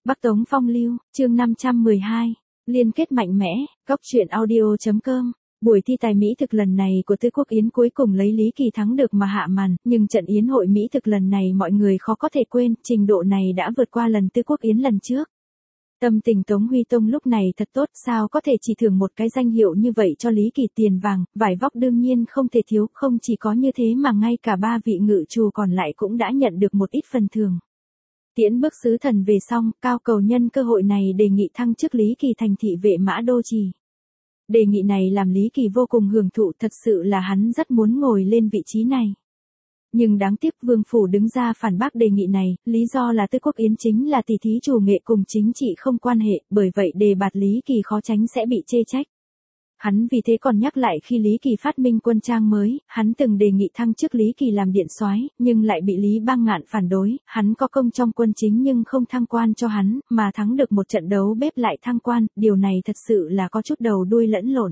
Bắc Tống Phong Lưu, chương 512, liên kết mạnh mẽ, góc truyện audio.com. Buổi thi tài mỹ thực lần này của Tư Quốc Yến cuối cùng lấy Lý Kỳ thắng được mà hạ màn, nhưng trận yến hội mỹ thực lần này mọi người khó có thể quên, trình độ này đã vượt qua lần Tư Quốc Yến lần trước. Tâm tình Tống Huy Tông lúc này thật tốt, sao có thể chỉ thưởng một cái danh hiệu như vậy cho Lý Kỳ. Tiền vàng, vải vóc đương nhiên không thể thiếu, không chỉ có như thế mà ngay cả ba vị ngự trù còn lại cũng đã nhận được một ít phần thưởng. Tiễn bước sứ thần về xong, Cao Cầu nhân cơ hội này đề nghị thăng chức Lý Kỳ thành thị vệ mã đô trì. Đề nghị này làm Lý Kỳ vô cùng hưởng thụ, thật sự là hắn rất muốn ngồi lên vị trí này. Nhưng đáng tiếc Vương Phủ đứng ra phản bác đề nghị này, lý do là Tư Quốc Yến chính là tỷ thí chủ nghệ cùng chính trị không quan hệ, bởi vậy đề bạt Lý Kỳ khó tránh sẽ bị chê trách. Hắn vì thế còn nhắc lại khi Lý Kỳ phát minh quân trang mới, hắn từng đề nghị thăng chức Lý Kỳ làm điện soái, nhưng lại bị Lý Bang Ngạn phản đối, hắn có công trong quân chính nhưng không thăng quan cho hắn, mà thắng được một trận đấu bếp lại thăng quan, điều này thật sự là có chút đầu đuôi lẫn lộn.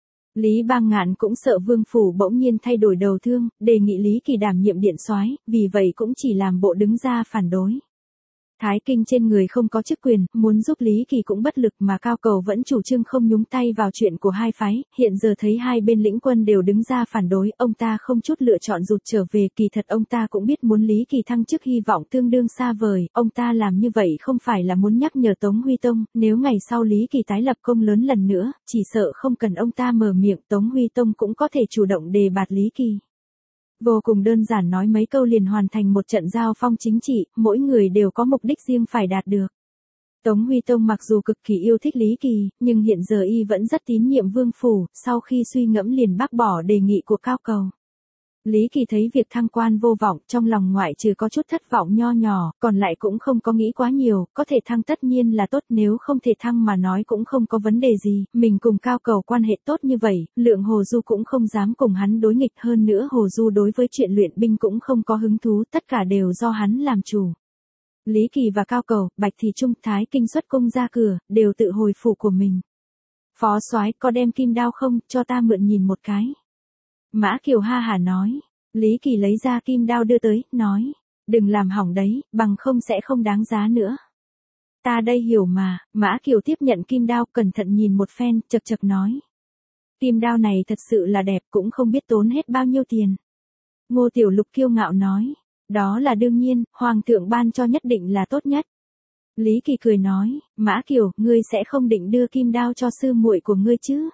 Lý Bang Ngạn cũng sợ Vương Phủ bỗng nhiên thay đổi đầu thương, đề nghị Lý Kỳ đảm nhiệm điện soái, vì vậy cũng chỉ làm bộ đứng ra phản đối. Thái Kinh trên người không có chức quyền, muốn giúp Lý Kỳ cũng bất lực, mà Cao Cầu vẫn chủ trương không nhúng tay vào chuyện của hai phái, hiện giờ thấy hai bên lĩnh quân đều đứng ra phản đối, ông ta không chút lựa chọn rụt trở về. Kỳ thật ông ta cũng biết muốn Lý Kỳ thăng chức hy vọng tương đương xa vời, ông ta làm như vậy không phải là muốn nhắc nhở Tống Huy Tông, nếu ngày sau Lý Kỳ tái lập công lớn lần nữa, chỉ sợ không cần ông ta mở miệng, Tống Huy Tông cũng có thể chủ động đề bạt Lý Kỳ. Vô cùng đơn giản, nói mấy câu liền hoàn thành một trận giao phong chính trị, mỗi người đều có mục đích riêng phải đạt được. Tống Huy Tông mặc dù cực kỳ yêu thích Lý Kỳ, nhưng hiện giờ y vẫn rất tín nhiệm Vương Phủ, sau khi suy ngẫm liền bác bỏ đề nghị của Cao Cầu. Lý Kỳ thấy việc thăng quan vô vọng, trong lòng ngoại trừ có chút thất vọng nho nhỏ, còn lại cũng không có nghĩ quá nhiều, có thể thăng tất nhiên là tốt, nếu không thể thăng mà nói cũng không có vấn đề gì, mình cùng Cao Cầu quan hệ tốt như vậy, Lượng Hồ Du cũng không dám cùng hắn đối nghịch, hơn nữa Hồ Du đối với chuyện luyện binh cũng không có hứng thú, tất cả đều do hắn làm chủ. Lý Kỳ và Cao Cầu, Bạch Thì Trung, Thái Kinh xuất cung ra cửa, đều tự hồi phủ của mình. Phó soái có đem kim đao không, cho ta mượn nhìn một cái. Mã Kiều ha hả nói. Lý Kỳ lấy ra kim đao đưa tới, nói, đừng làm hỏng đấy, bằng không sẽ không đáng giá nữa. Ta đây hiểu mà. Mã Kiều tiếp nhận kim đao, cẩn thận nhìn một phen, chật chật nói. Kim đao này thật sự là đẹp, cũng không biết tốn hết bao nhiêu tiền. Ngô Tiểu Lục kiêu ngạo nói, đó là đương nhiên, Hoàng thượng ban cho nhất định là tốt nhất. Lý Kỳ cười nói, Mã Kiều, ngươi sẽ không định đưa kim đao cho sư muội của ngươi chứ?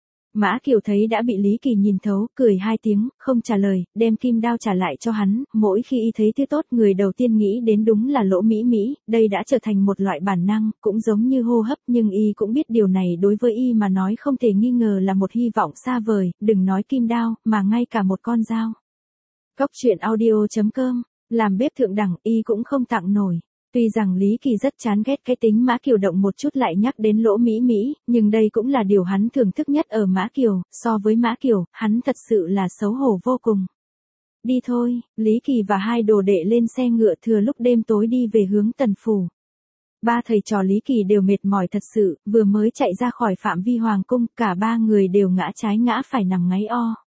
Mã Kiều thấy đã bị Lý Kỳ nhìn thấu, cười hai tiếng, không trả lời, đem kim đao trả lại cho hắn, mỗi khi y thấy thứ tốt người đầu tiên nghĩ đến đúng là Lỗ Mỹ Mỹ, đây đã trở thành một loại bản năng, cũng giống như hô hấp, nhưng y cũng biết điều này đối với y mà nói không thể nghi ngờ là một hy vọng xa vời, đừng nói kim đao, mà ngay cả một con dao. Góc truyện audio.com, làm bếp thượng đẳng y cũng không tặng nổi. Tuy rằng Lý Kỳ rất chán ghét cái tính Mã Kiều động một chút lại nhắc đến Lỗ Mỹ Mỹ, nhưng đây cũng là điều hắn thưởng thức nhất ở Mã Kiều, so với Mã Kiều, hắn thật sự là xấu hổ vô cùng. Đi thôi, Lý Kỳ và hai đồ đệ lên xe ngựa thừa lúc đêm tối đi về hướng Tần Phủ. Ba thầy trò Lý Kỳ đều mệt mỏi thật sự, vừa mới chạy ra khỏi phạm vi hoàng cung, cả ba người đều ngã trái ngã phải nằm ngáy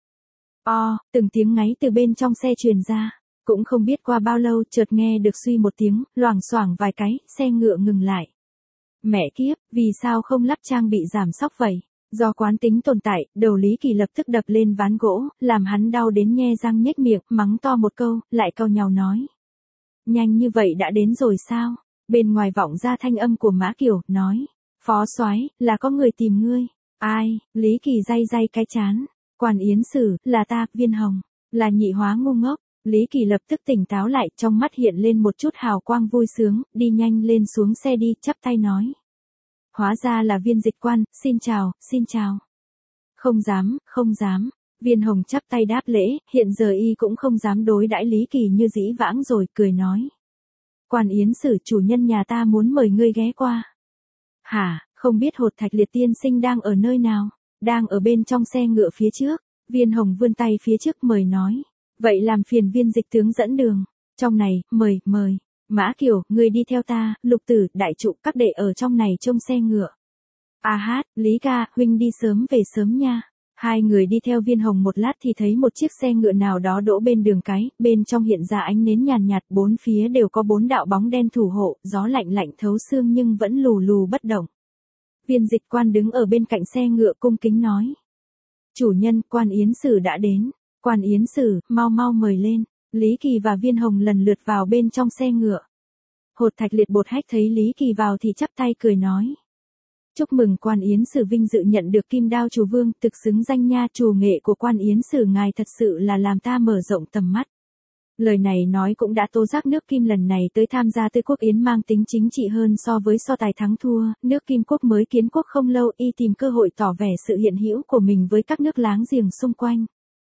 từng tiếng ngáy từ bên trong xe truyền ra. Cũng không biết qua bao lâu, chợt nghe được suy một tiếng, loảng xoảng vài cái, xe ngựa ngừng lại. Mẹ kiếp, vì sao không lắp trang bị giảm xóc vậy? Do quán tính tồn tại, đầu Lý Kỳ lập tức đập lên ván gỗ, làm hắn đau đến nhe răng nhếch miệng, mắng to một câu, lại cau nhàu nói. Nhanh như vậy đã đến rồi sao? Bên ngoài vọng ra thanh âm của Mã Kiều, nói. Phó soái, là có người tìm ngươi. Ai? Lý Kỳ day cái trán. Quan Yến Sử, là ta, Viên Hồng. Là nhị hóa ngu ngốc. Lý Kỳ lập tức tỉnh táo lại, trong mắt hiện lên một chút hào quang vui sướng, đi nhanh lên xuống xe đi, chắp tay nói. Hóa ra là Viên dịch quan, xin chào. Không dám. Viên Hồng chắp tay đáp lễ, hiện giờ y cũng không dám đối đãi Lý Kỳ như dĩ vãng rồi, cười nói. Quan Yến Sử, chủ nhân nhà ta muốn mời ngươi ghé qua. Hả, không biết Hột Thạch Liệt tiên sinh đang ở nơi nào? Đang ở bên trong xe ngựa phía trước. Viên Hồng vươn tay phía trước mời nói. Vậy làm phiền Viên dịch tướng dẫn đường. Trong này, mời. Mã Kiều, người đi theo ta, Lục Tử, Đại Trụ, các đệ ở trong này trông xe ngựa. Lý ca, huynh đi sớm về sớm nha. Hai người đi theo Viên Hồng một lát thì thấy một chiếc xe ngựa nào đó đỗ bên đường cái, bên trong hiện ra ánh nến nhàn nhạt, bốn phía đều có 4 đạo bóng đen thủ hộ, gió lạnh lạnh thấu xương nhưng vẫn lù lù bất động. Viên Dịch Quan đứng ở bên cạnh xe ngựa cung kính nói. Chủ nhân, Quan Yến Sử đã đến. Quan Yến Sử, mau mau mời lên. Lý Kỳ và Viên Hồng lần lượt vào bên trong xe ngựa. Hột Thạch Liệt Bột Hách thấy Lý Kỳ vào thì chắp tay cười nói. Chúc mừng Quan Yến Sử vinh dự nhận được Kim Đao Chủ Vương, thực xứng danh nha, chủ nghệ của Quan Yến Sử ngài thật sự là làm ta mở rộng tầm mắt. Lời này nói cũng đã tố giác nước Kim lần này tới tham gia Tư Quốc Yến mang tính chính trị hơn so với so tài thắng thua, nước Kim quốc mới kiến quốc không lâu y tìm cơ hội tỏ vẻ sự hiện hữu của mình với các nước láng giềng xung quanh.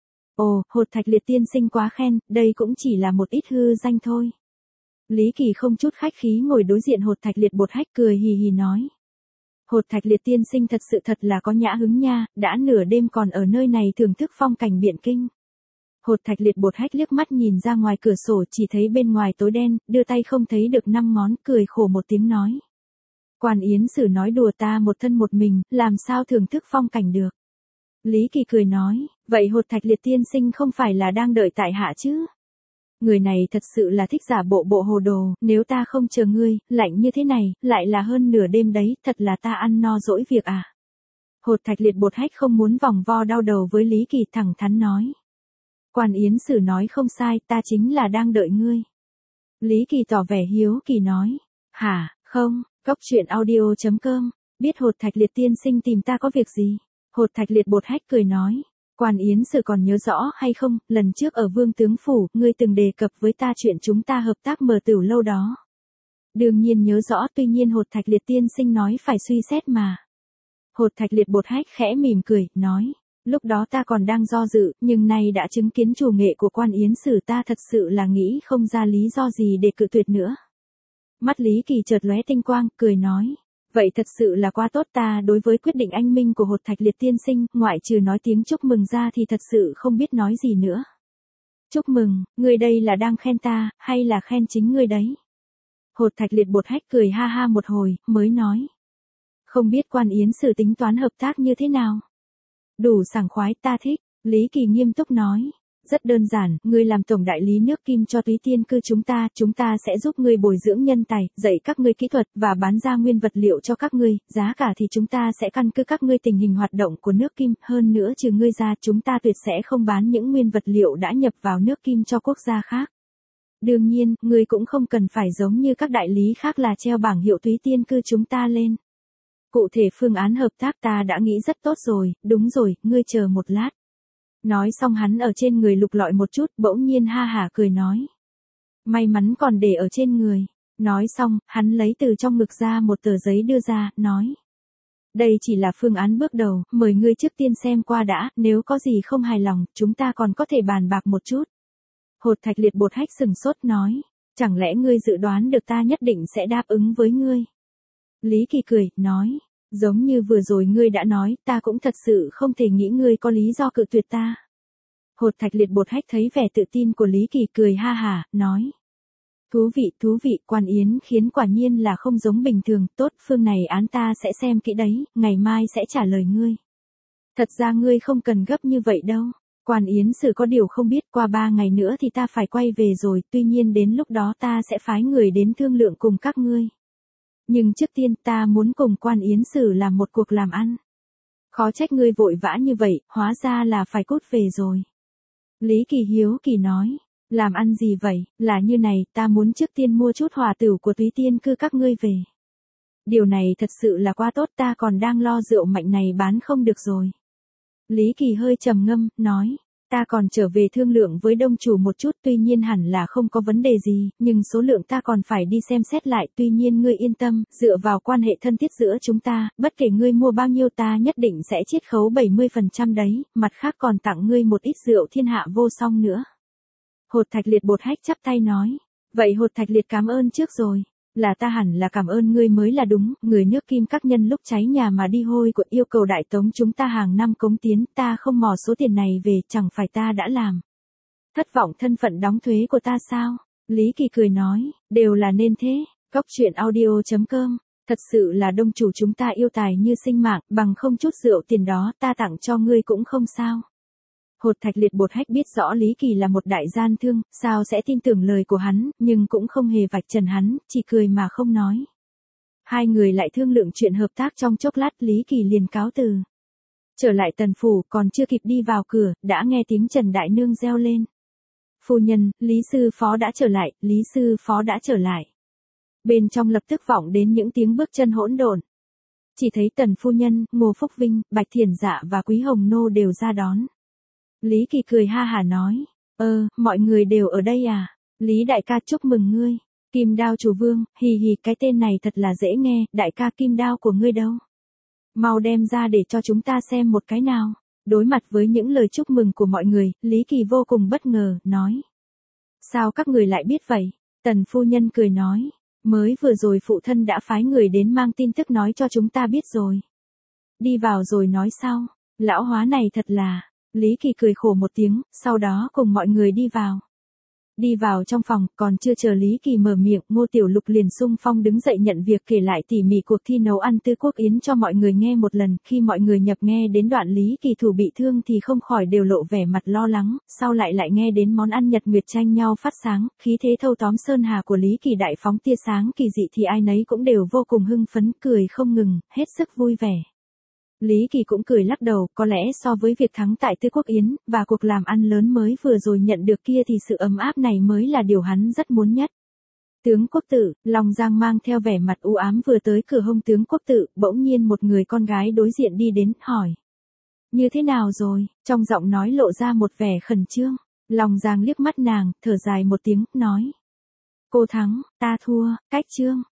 Ồ, Hột Thạch Liệt tiên sinh quá khen, đây cũng chỉ là một ít hư danh thôi. Lý Kỳ không chút khách khí ngồi đối diện Hột Thạch Liệt Bột Hách cười hì hì nói. Hột Thạch Liệt tiên sinh thật là có nhã hứng nha, đã nửa đêm còn ở nơi này thưởng thức phong cảnh Biện Kinh. Hột Thạch Liệt Bột Hách liếc mắt nhìn ra ngoài cửa sổ chỉ thấy bên ngoài tối đen, đưa tay không thấy được 5 ngón, cười khổ một tiếng nói. Quan Yến Sử nói đùa ta một thân một mình, làm sao thưởng thức phong cảnh được. Lý Kỳ cười nói, vậy Hột Thạch Liệt tiên sinh không phải là đang đợi tại hạ chứ? Người này thật sự là thích giả bộ hồ đồ, nếu ta không chờ ngươi, lạnh như thế này, lại là hơn nửa đêm đấy, thật là ta ăn no dỗi việc à. Hột Thạch Liệt Bột Hách không muốn vòng vo đau đầu với Lý Kỳ, thẳng thắn nói. Quan Yến Sử nói không sai, ta chính là đang đợi ngươi. Lý Kỳ tỏ vẻ hiếu kỳ nói. Hả, không, Cốc truyện audio.com, biết Hột Thạch Liệt tiên sinh tìm ta có việc gì? Hột Thạch Liệt Bột Hách cười nói. Quan Yến Sử còn nhớ rõ hay không, lần trước ở Vương Tướng Phủ, ngươi từng đề cập với ta chuyện chúng ta hợp tác mở tửu lâu đó. Đương nhiên nhớ rõ, tuy nhiên Hột Thạch Liệt tiên sinh nói phải suy xét mà. Hột Thạch Liệt Bột Hách khẽ mỉm cười, nói. Lúc đó ta còn đang do dự, nhưng nay đã chứng kiến chủ nghệ của Quan Yến Sử ta thật sự là nghĩ không ra lý do gì để cự tuyệt nữa. Mắt Lý Kỳ chợt lóe tinh quang, cười nói. Vậy thật sự là quá tốt, ta đối với quyết định anh minh của Hột Thạch Liệt tiên sinh, ngoại trừ nói tiếng chúc mừng ra thì thật sự không biết nói gì nữa. Chúc mừng, ngươi đây là đang khen ta, hay là khen chính ngươi đấy? Hột Thạch Liệt Bột Hách cười ha ha một hồi, mới nói. Không biết Quan Yến Sử tính toán hợp tác như thế nào? Đủ sảng khoái, ta thích. Lý Kỳ nghiêm túc nói. Rất đơn giản, ngươi làm tổng đại lý nước Kim cho Túy Tiên Cư chúng ta sẽ giúp ngươi bồi dưỡng nhân tài, dạy các ngươi kỹ thuật và bán ra nguyên vật liệu cho các ngươi, giá cả thì chúng ta sẽ căn cứ các ngươi tình hình hoạt động của nước Kim, hơn nữa trừ ngươi ra chúng ta tuyệt sẽ không bán những nguyên vật liệu đã nhập vào nước Kim cho quốc gia khác. Đương nhiên, ngươi cũng không cần phải giống như các đại lý khác là treo bảng hiệu Túy Tiên Cư chúng ta lên. Cụ thể phương án hợp tác ta đã nghĩ rất tốt rồi, đúng rồi, ngươi chờ một lát. Nói xong hắn ở trên người lục lọi một chút, bỗng nhiên ha hả cười nói. May mắn còn để ở trên người. Nói xong, hắn lấy từ trong ngực ra một tờ giấy đưa ra, nói. Đây chỉ là phương án bước đầu, mời ngươi trước tiên xem qua đã, nếu có gì không hài lòng, chúng ta còn có thể bàn bạc một chút. Hột Thạch Liệt Bột Hách sừng sốt nói. Chẳng lẽ ngươi dự đoán được ta nhất định sẽ đáp ứng với ngươi? Lý Kỳ cười, nói. Giống như vừa rồi ngươi đã nói, ta cũng thật sự không thể nghĩ ngươi có lý do cự tuyệt ta. Hột Thạch Liệt Bột Hách thấy vẻ tự tin của Lý Kỳ cười ha hả, nói. Thú vị, Quan Yến khiến quả nhiên là không giống bình thường, tốt, phương này án ta sẽ xem kỹ đấy, ngày mai sẽ trả lời ngươi. Thật ra ngươi không cần gấp như vậy đâu. Quan Yến Sử có điều không biết, qua 3 ngày nữa thì ta phải quay về rồi, tuy nhiên đến lúc đó ta sẽ phái người đến thương lượng cùng các ngươi. Nhưng trước tiên ta muốn cùng Quan Yến Sử làm một cuộc làm ăn. Khó trách ngươi vội vã như vậy, hóa ra là phải cút về rồi. Lý Kỳ hiếu kỳ nói, làm ăn gì vậy, là như này, ta muốn trước tiên mua chút hỏa tửu của Túy Tiên Cư các ngươi về. Điều này thật sự là quá tốt, ta còn đang lo rượu mạnh này bán không được rồi. Lý Kỳ hơi trầm ngâm, nói. Ta còn trở về thương lượng với đông chủ một chút, tuy nhiên hẳn là không có vấn đề gì, nhưng số lượng ta còn phải đi xem xét lại, tuy nhiên ngươi yên tâm, dựa vào quan hệ thân thiết giữa chúng ta, bất kể ngươi mua bao nhiêu ta nhất định sẽ chiết khấu 70% đấy, mặt khác còn tặng ngươi một ít rượu thiên hạ vô song nữa. Hột Thạch Liệt Bột Hách chắp tay nói, vậy Hột Thạch Liệt cảm ơn trước rồi. Là ta hẳn là cảm ơn ngươi mới là đúng, người nước Kim các nhân lúc cháy nhà mà đi hôi của yêu cầu đại tống chúng ta hàng năm cống tiến, ta không mò số tiền này về, chẳng phải ta đã làm. Thất vọng thân phận đóng thuế của ta sao? Lý Kỳ cười nói, đều là nên thế. Cốc truyện audio.com Thật sự là đông chủ chúng ta yêu tài như sinh mạng, bằng không chút rượu tiền đó ta tặng cho ngươi cũng không sao. Hột Thạch Liệt Bột Hách biết rõ Lý Kỳ là một đại gian thương, sao sẽ tin tưởng lời của hắn, nhưng cũng không hề vạch trần hắn, chỉ cười mà không nói. Hai người lại thương lượng chuyện hợp tác trong chốc lát, Lý Kỳ liền cáo từ. Trở lại Tần phủ, còn chưa kịp đi vào cửa, đã nghe tiếng Trần Đại Nương reo lên. Phu nhân, Lý sư phó đã trở lại, Lý sư phó đã trở lại. Bên trong lập tức vọng đến những tiếng bước chân hỗn độn. Chỉ thấy Tần phu nhân, Ngô Phúc Vinh, Bạch Thiển Dạ và Quý Hồng Nô đều ra đón. Lý Kỳ cười ha hả nói, mọi người đều ở đây à? Lý đại ca chúc mừng ngươi. Kim Đao chủ vương, hì hì, cái tên này thật là dễ nghe, đại ca kim đao của ngươi đâu? Mau đem ra để cho chúng ta xem một cái nào. Đối mặt với những lời chúc mừng của mọi người, Lý Kỳ vô cùng bất ngờ, nói. Sao các người lại biết vậy? Tần phu nhân cười nói, mới vừa rồi phụ thân đã phái người đến mang tin tức nói cho chúng ta biết rồi. Đi vào rồi nói sau, lão hóa này thật là. Lý Kỳ cười khổ một tiếng, sau đó cùng mọi người đi vào. Đi vào trong phòng, còn chưa chờ Lý Kỳ mở miệng, Ngô Tiểu Lục liền xung phong đứng dậy nhận việc, kể lại tỉ mỉ cuộc thi nấu ăn Tư Quốc Yến cho mọi người nghe một lần. Khi mọi người nhập nghe đến đoạn Lý Kỳ thủ bị thương thì không khỏi đều lộ vẻ mặt lo lắng, sau lại nghe đến món ăn Nhật Nguyệt tranh nhau phát sáng, khí thế thâu tóm sơn hà của Lý Kỳ đại phóng tia sáng kỳ dị thì ai nấy cũng đều vô cùng hưng phấn, cười không ngừng, hết sức vui vẻ. Lý Kỳ cũng cười lắc đầu, có lẽ so với việc thắng tại Tư Quốc Yến, và cuộc làm ăn lớn mới vừa rồi nhận được kia thì sự ấm áp này mới là điều hắn rất muốn nhất. Tướng quốc tử, Long Giang mang theo vẻ mặt u ám vừa tới cửa hông tướng quốc tử, bỗng nhiên một người con gái đối diện đi đến, hỏi. Như thế nào rồi? Trong giọng nói lộ ra một vẻ khẩn trương. Long Giang liếc mắt nàng, thở dài một tiếng, nói. Cô thắng, ta thua, cách trương.